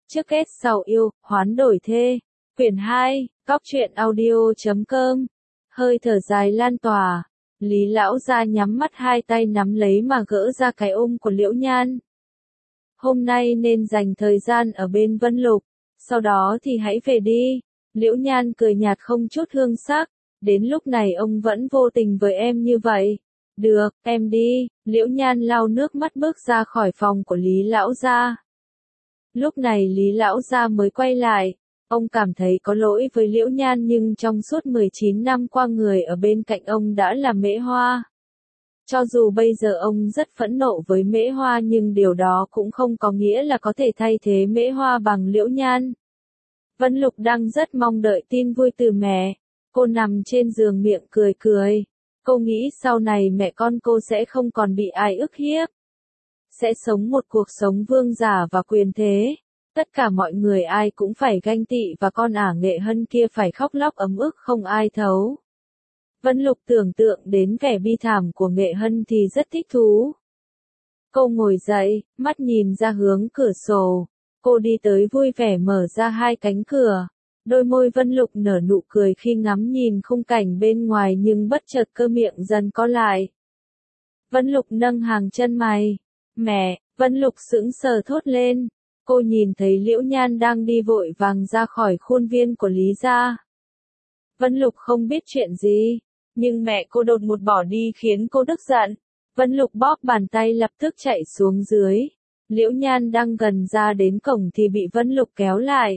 Trước kết sau yêu, hoán đổi thê. Quyển 2, Góc truyện audio.com. Hơi thở dài lan tỏa. Lý lão gia nhắm mắt, hai tay nắm lấy mà gỡ ra cái ôm của Liễu Nhan. Hôm nay nên dành thời gian ở bên Vân Lục, sau đó thì hãy về đi. Liễu Nhan cười nhạt không chút hương sắc. Đến lúc này ông vẫn vô tình với em như vậy. Được, em đi. Liễu Nhan lau nước mắt bước ra khỏi phòng của Lý lão gia. Lúc này Lý lão gia mới quay lại. Ông cảm thấy có lỗi với Liễu Nhan, nhưng trong suốt 19 năm qua người ở bên cạnh ông đã là Mễ Hoa. Cho dù bây giờ ông rất phẫn nộ với Mễ Hoa, nhưng điều đó cũng không có nghĩa là có thể thay thế Mễ Hoa bằng Liễu Nhan. Vân Lục đang rất mong đợi tin vui từ mẹ. Cô nằm trên giường miệng cười cười. Cô nghĩ sau này mẹ con cô sẽ không còn bị ai ức hiếp. Sẽ sống một cuộc sống vương giả và quyền thế. Tất cả mọi người ai cũng phải ganh tị, và con ả Nghệ Hân kia phải khóc lóc ấm ức không ai thấu. Vân Lục tưởng tượng đến vẻ bi thảm của Nghệ Hân thì rất thích thú. Cô ngồi dậy, mắt nhìn ra hướng cửa sổ. Cô đi tới vui vẻ mở ra hai cánh cửa. Đôi môi Vân Lục nở nụ cười khi ngắm nhìn khung cảnh bên ngoài, nhưng bất chợt cơ miệng dần co lại. Vân Lục nâng hàng chân mày. Mẹ! Vân Lục sững sờ thốt lên. Cô nhìn thấy Liễu Nhan đang đi vội vàng ra khỏi khuôn viên của Lý gia. Vân Lục không biết chuyện gì, nhưng mẹ cô đột ngột bỏ đi khiến cô tức giận. Vân Lục bóp bàn tay lập tức chạy xuống dưới. Liễu Nhan đang gần ra đến cổng thì bị Vân Lục kéo lại.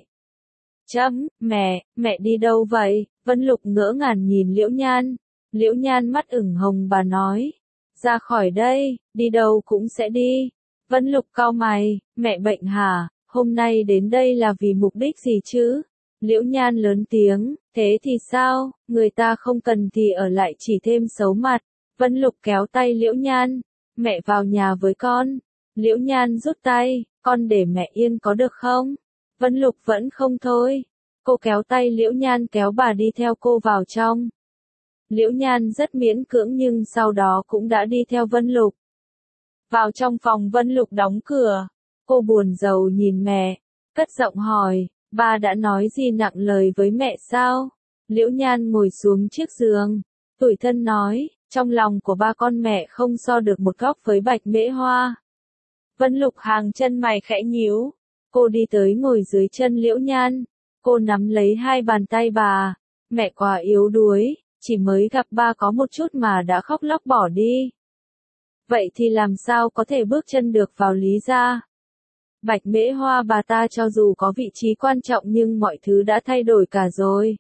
Mẹ đi đâu vậy? Vân Lục ngỡ ngàng nhìn Liễu Nhan. Liễu Nhan mắt ửng hồng, bà nói. Ra khỏi đây, đi đâu cũng sẽ đi. Vân Lục cau mày, mẹ bệnh hả? Hôm nay đến đây là vì mục đích gì chứ? Liễu Nhan lớn tiếng, thế thì sao? Người ta không cần thì ở lại chỉ thêm xấu mặt. Vân Lục kéo tay Liễu Nhan. Mẹ vào nhà với con. Liễu Nhan rút tay, con để mẹ yên có được không? Vân Lục vẫn không thôi. Cô kéo tay Liễu Nhan kéo bà đi theo cô vào trong. Liễu Nhan rất miễn cưỡng nhưng sau đó cũng đã đi theo Vân Lục. Vào trong phòng, Vân Lục đóng cửa. Cô buồn rầu nhìn mẹ, cất giọng hỏi, ba đã nói gì nặng lời với mẹ sao? Liễu Nhan ngồi xuống chiếc giường, tủi thân nói, trong lòng của ba con mẹ không so được một góc với Bạch Mễ Hoa. Vân Lục hàng chân mày khẽ nhíu. Cô đi tới ngồi dưới chân Liễu Nhan. Cô nắm lấy hai bàn tay bà. Mẹ quá yếu đuối, chỉ mới gặp ba có một chút mà đã khóc lóc bỏ đi. Vậy thì làm sao có thể bước chân được vào Lý gia? Bạch Mễ Hoa bà ta cho dù có vị trí quan trọng nhưng mọi thứ đã thay đổi cả rồi.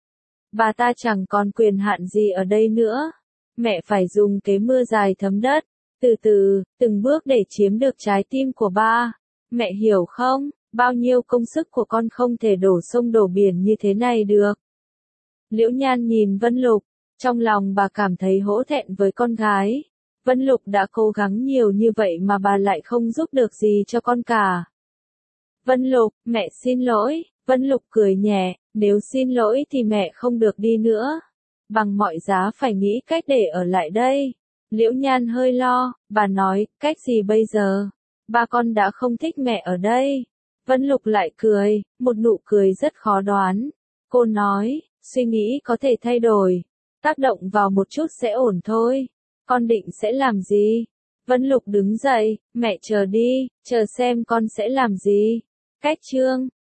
Bà ta chẳng còn quyền hạn gì ở đây nữa. Mẹ phải dùng cái mưa dài thấm đất, từ từ, từng bước để chiếm được trái tim của ba. Mẹ hiểu không? Bao nhiêu công sức của con không thể đổ sông đổ biển như thế này được. Liễu Nhan nhìn Vân Lục, trong lòng bà cảm thấy hổ thẹn với con gái. Vân Lục đã cố gắng nhiều như vậy mà bà lại không giúp được gì cho con cả. Vân Lục, mẹ xin lỗi. Vân Lục cười nhẹ, nếu xin lỗi thì mẹ không được đi nữa. Bằng mọi giá phải nghĩ cách để ở lại đây. Liễu Nhan hơi lo, bà nói, cách gì bây giờ? Ba con đã không thích mẹ ở đây. Vân Lục lại cười, một nụ cười rất khó đoán. Cô nói, suy nghĩ có thể thay đổi. Tác động vào một chút sẽ ổn thôi. Con định sẽ làm gì? Vân Lục đứng dậy, mẹ chờ đi, chờ xem con sẽ làm gì. Cách chương